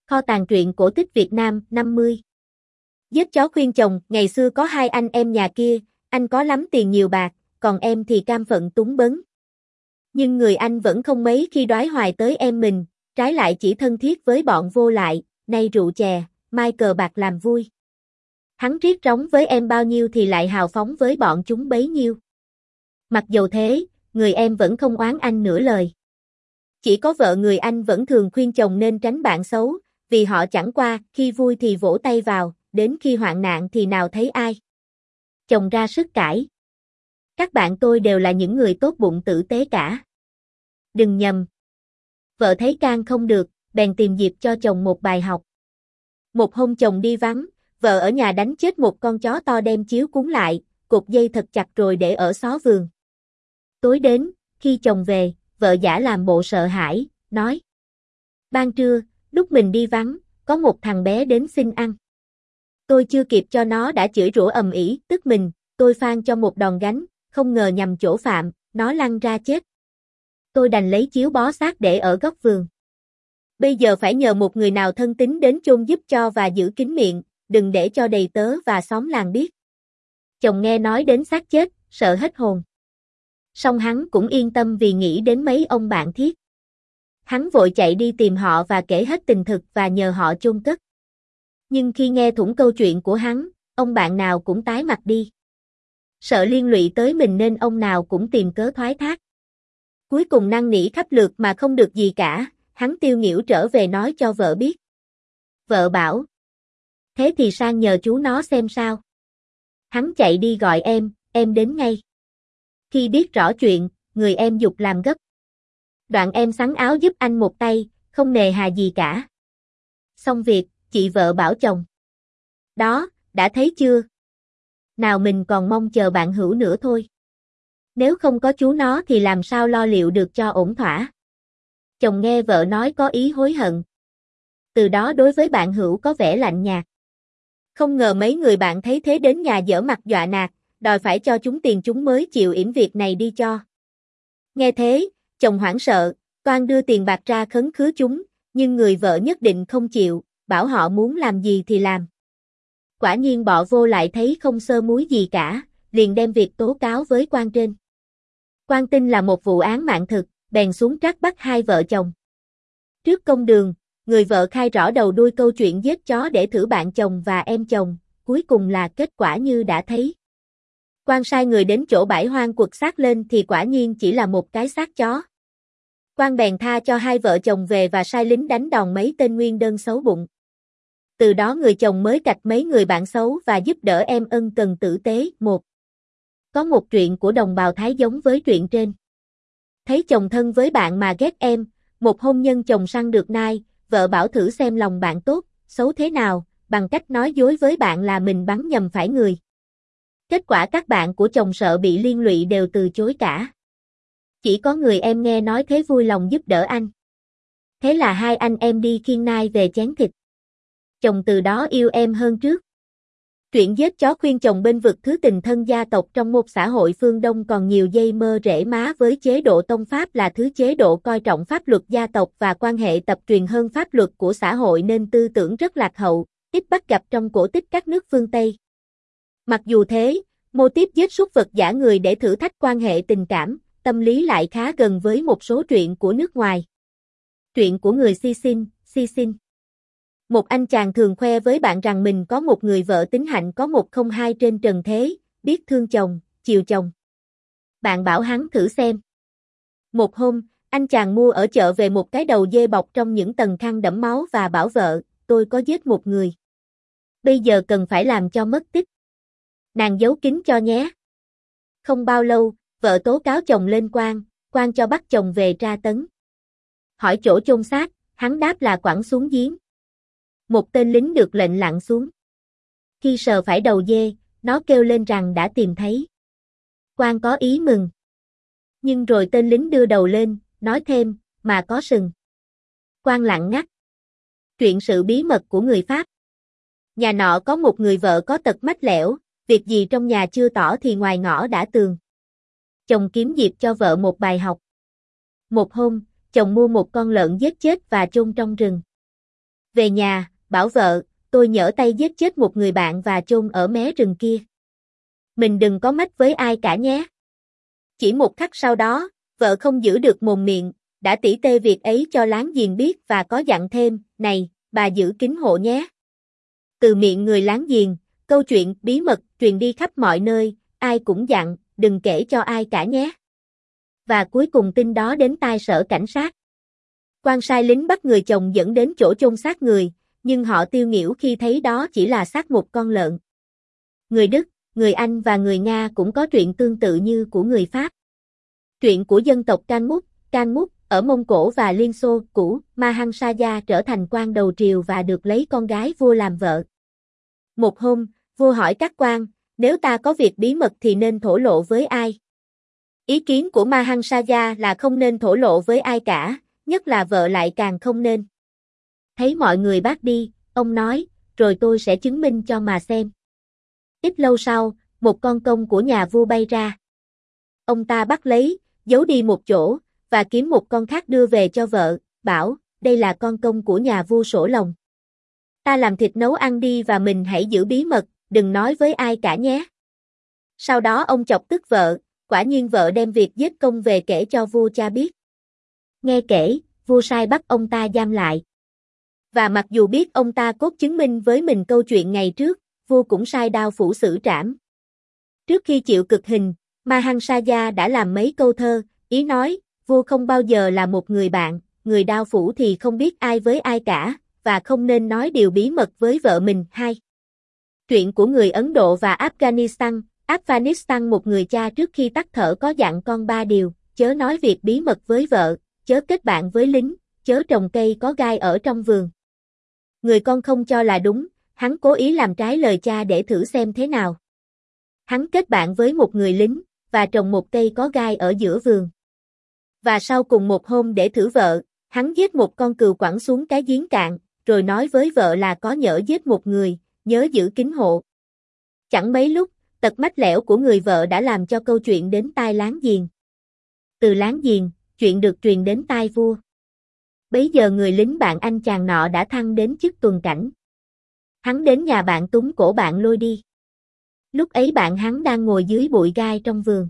Kho tàng truyện cổ tích Việt Nam 50. Giết chó khuyên chồng, ngày xưa có hai anh em nhà kia, anh có lắm tiền nhiều bạc, còn em thì cam phận túng bấn. Nhưng người anh vẫn không mấy khi đoái hoài tới em mình, trái lại chỉ thân thiết với bọn vô lại, nay rượu chè, mai cờ bạc làm vui. Hắn riết rống với em bao nhiêu thì lại hào phóng với bọn chúng bấy nhiêu. Mặc dầu thế, người em vẫn không oán anh nửa lời. Chỉ có vợ người anh vẫn thường khuyên chồng nên tránh bạn xấu, vì họ chẳng qua, khi vui thì vỗ tay vào, đến khi hoạn nạn thì nào thấy ai. Chồng ra sức cãi. Các bạn tôi đều là những người tốt bụng tử tế cả. Đừng nhầm. Vợ thấy can không được, bèn tìm dịp cho chồng một bài học. Một hôm chồng đi vắng, vợ ở nhà đánh chết một con chó to đem chiếu cúng lại, cột dây thật chặt rồi để ở xó vườn. Tối đến, khi chồng về, vợ giả làm bộ sợ hãi, nói: ban trưa, lúc mình đi vắng, có một thằng bé đến xin ăn. Tôi chưa kịp cho nó đã chửi rủa ầm ĩ, tức mình, tôi phang cho một đòn gánh, không ngờ nhầm chỗ phạm, nó lăn ra chết. Tôi đành lấy chiếu bó xác để ở góc vườn. Bây giờ phải nhờ một người nào thân tín đến chôn giúp cho và giữ kín miệng, đừng để cho đầy tớ và xóm làng biết. Chồng nghe nói đến xác chết, sợ hết hồn. Song hắn cũng yên tâm vì nghĩ đến mấy ông bạn thiết. Hắn vội chạy đi tìm họ và kể hết tình thực và nhờ họ chôn cất. Nhưng khi nghe thủng câu chuyện của hắn, ông bạn nào cũng tái mặt đi. Sợ liên lụy tới mình nên ông nào cũng tìm cớ thoái thác. Cuối cùng năn nỉ khắp lượt mà không được gì cả, hắn tiêu nghỉu trở về nói cho vợ biết. Vợ bảo: thế thì sang nhờ chú nó xem sao. Hắn chạy đi gọi em đến ngay. Khi biết rõ chuyện, người em giục làm gấp. Đoạn em xắn áo giúp anh một tay, không nề hà gì cả. Xong việc, chị vợ bảo chồng: đó, đã thấy chưa? Nào mình còn mong chờ bạn hữu nữa thôi. Nếu không có chú nó thì làm sao lo liệu được cho ổn thỏa. Chồng nghe vợ nói có ý hối hận. Từ đó đối với bạn hữu có vẻ lạnh nhạt. Không ngờ mấy người bạn thấy thế đến nhà giở mặt dọa nạt, đòi phải cho chúng tiền chúng mới chịu yểm việc này đi cho. Nghe thế, chồng hoảng sợ, toan đưa tiền bạc ra khấn khứ chúng, nhưng người vợ nhất định không chịu, bảo họ muốn làm gì thì làm. Quả nhiên bọ vô lại thấy không sơ múi gì cả, liền đem việc tố cáo với quan trên. Quan tin là một vụ án mạng thực, bèn xuống trắc bắt hai vợ chồng. Trước công đường, người vợ khai rõ đầu đuôi câu chuyện giết chó để thử bạn chồng và em chồng, cuối cùng là kết quả như đã thấy. Quan sai người đến chỗ bãi hoang quật xác lên thì quả nhiên chỉ là một cái xác chó. Quan bèn tha cho hai vợ chồng về và sai lính đánh đòn mấy tên nguyên đơn xấu bụng. Từ đó người chồng mới cạch mấy người bạn xấu và giúp đỡ em ân cần tử tế. Có một truyện của đồng bào Thái giống với truyện trên. Thấy chồng thân với bạn mà ghét em, một hôm nhân chồng săn được nai, vợ bảo thử xem lòng bạn tốt, xấu thế nào, bằng cách nói dối với bạn là mình bắn nhầm phải người. Kết quả các bạn của chồng sợ bị liên lụy đều từ chối cả. Chỉ có người em nghe nói thế vui lòng giúp đỡ anh. Thế là hai anh em đi khiêng nai về chén thịt. Chồng từ đó yêu em hơn trước. Chuyện giết chó khuyên chồng bên vực thứ tình thân gia tộc trong một xã hội phương Đông còn nhiều dây mơ rễ má với chế độ tông Pháp là thứ chế độ coi trọng pháp luật gia tộc và quan hệ tập truyền hơn pháp luật của xã hội nên tư tưởng rất lạc hậu, ít bắt gặp trong cổ tích các nước phương Tây. Mặc dù thế, mô típ giết súc vật giả người để thử thách quan hệ tình cảm, tâm lý lại khá gần với một số truyện của nước ngoài. Truyện của người Sicin. Một anh chàng thường khoe với bạn rằng mình có một người vợ tính hạnh có 102 trên trần thế, biết thương chồng, chiều chồng. Bạn bảo hắn thử xem. Một hôm, anh chàng mua ở chợ về một cái đầu dê bọc trong những tầng khăn đẫm máu và bảo vợ: tôi có giết một người. Bây giờ cần phải làm cho mất tích. Nàng giấu kín cho nhé. Không bao lâu, vợ tố cáo chồng lên quan cho bắt chồng về tra tấn. Hỏi chỗ chôn xác, hắn đáp là quẳng xuống giếng. Một tên lính được lệnh lặn xuống. Khi sờ phải đầu dê, nó kêu lên rằng đã tìm thấy. Quan có ý mừng. Nhưng rồi tên lính đưa đầu lên, nói thêm, mà có sừng. Quan lặng ngắt. Chuyện sự bí mật của người Pháp. Nhà nọ có một người vợ có tật mách lẻo, việc gì trong nhà chưa tỏ thì ngoài ngõ đã tường. Chồng kiếm dịp cho vợ một bài học. Một hôm, chồng mua một con lợn giết chết và chôn trong rừng. Về nhà, bảo vợ, tôi nhỡ tay giết chết một người bạn và chôn ở mé rừng kia. Mình đừng có mách với ai cả nhé. Chỉ một khắc sau đó, vợ không giữ được mồm miệng, đã tỉ tê việc ấy cho láng giềng biết và có dặn thêm, này, bà giữ kín hộ nhé. Từ miệng người láng giềng, câu chuyện bí mật truyền đi khắp mọi nơi, ai cũng dặn, đừng kể cho ai cả nhé. Và cuối cùng tin đó đến tai sở cảnh sát. Quan sai lính bắt người chồng dẫn đến chỗ chôn xác người, nhưng họ tiêu nghỉu khi thấy đó chỉ là xác một con lợn. Người Đức, người Anh và người Nga cũng có truyện tương tự như của người Pháp. Truyện của dân tộc Kalmuk ở Mông Cổ và Liên Xô cũ, Mahansaya trở thành quan đầu triều và được lấy con gái vua làm vợ. Một hôm, vua hỏi các quan, nếu ta có việc bí mật thì nên thổ lộ với ai? Ý kiến của Mahansaya là không nên thổ lộ với ai cả, nhất là vợ lại càng không nên. Thấy mọi người bác đi, ông nói, rồi tôi sẽ chứng minh cho mà xem. Ít lâu sau, một con công của nhà vua bay ra. Ông ta bắt lấy, giấu đi một chỗ, và kiếm một con khác đưa về cho vợ, bảo, đây là con công của nhà vua Sổ Lòng. Ta làm thịt nấu ăn đi và mình hãy giữ bí mật, đừng nói với ai cả nhé. Sau đó ông chọc tức vợ, quả nhiên vợ đem việc giết công về kể cho vua cha biết. Nghe kể, vua sai bắt ông ta giam lại. Và mặc dù biết ông ta cốt chứng minh với mình câu chuyện ngày trước, vua cũng sai đao phủ xử trảm. Trước khi chịu cực hình, Mahansaya đã làm mấy câu thơ, ý nói, vua không bao giờ là một người bạn, người đao phủ thì không biết ai với ai cả, và không nên nói điều bí mật với vợ mình. 2. Truyện của người Ấn Độ và Afghanistan một người cha trước khi tắt thở có dặn con 3 điều, chớ nói việc bí mật với vợ, chớ kết bạn với lính, chớ trồng cây có gai ở trong vườn. Người con không cho là đúng, hắn cố ý làm trái lời cha để thử xem thế nào. Hắn kết bạn với một người lính, và trồng một cây có gai ở giữa vườn. Và sau cùng một hôm để thử vợ, hắn giết một con cừu quẳng xuống cái giếng cạn, rồi nói với vợ là có nhỡ giết một người, nhớ giữ kín hộ. Chẳng mấy lúc, tật mách lẻo của người vợ đã làm cho câu chuyện đến tai láng giềng. Từ láng giềng, chuyện được truyền đến tai vua. Bấy giờ người lính bạn anh chàng nọ đã thăng đến chức tuần cảnh. Hắn đến nhà bạn túm cổ bạn lôi đi. Lúc ấy bạn hắn đang ngồi dưới bụi gai trong vườn.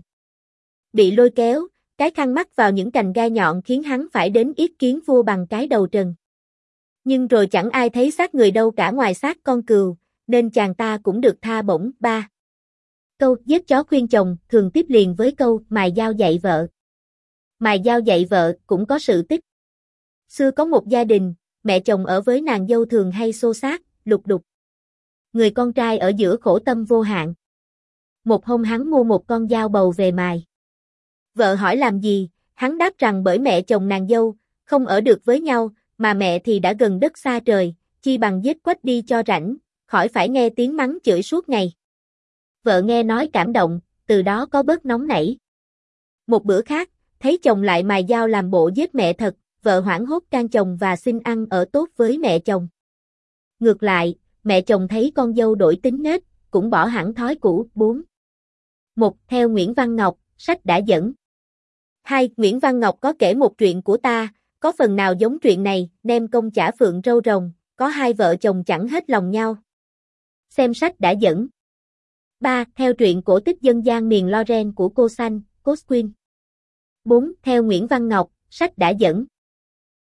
Bị lôi kéo, cái khăn mắc vào những cành gai nhọn khiến hắn phải đến yết kiến vua bằng cái đầu trần. Nhưng rồi chẳng ai thấy xác người đâu cả ngoài xác con cừu, nên chàng ta cũng được tha bổng. 3. Câu giết chó khuyên chồng thường tiếp liền với câu mài dao dạy vợ. Mài dao dạy vợ cũng có sự tích. Xưa có một gia đình, mẹ chồng ở với nàng dâu thường hay xô xát, lục đục. Người con trai ở giữa khổ tâm vô hạn. Một hôm hắn mua một con dao bầu về mài. Vợ hỏi làm gì, hắn đáp rằng bởi mẹ chồng nàng dâu, không ở được với nhau, mà mẹ thì đã gần đất xa trời, chi bằng giết quách đi cho rảnh, khỏi phải nghe tiếng mắng chửi suốt ngày. Vợ nghe nói cảm động, từ đó có bớt nóng nảy. Một bữa khác, thấy chồng lại mài dao làm bộ giết mẹ thật, vợ hoảng hốt can chồng và xin ăn ở tốt với mẹ chồng. Ngược lại, mẹ chồng thấy con dâu đổi tính nết, cũng bỏ hẳn thói cũ. 4. 1. Theo Nguyễn Văn Ngọc, sách đã dẫn. 2. Nguyễn Văn Ngọc có kể một chuyện của ta, có phần nào giống chuyện này, nem công chả phượng râu rồng, có hai vợ chồng chẳng hết lòng nhau. Xem sách đã dẫn. 3. Theo truyện cổ tích dân gian miền Loren của cô Xanh, Cosquin. 4. Theo Nguyễn Văn Ngọc, sách đã dẫn.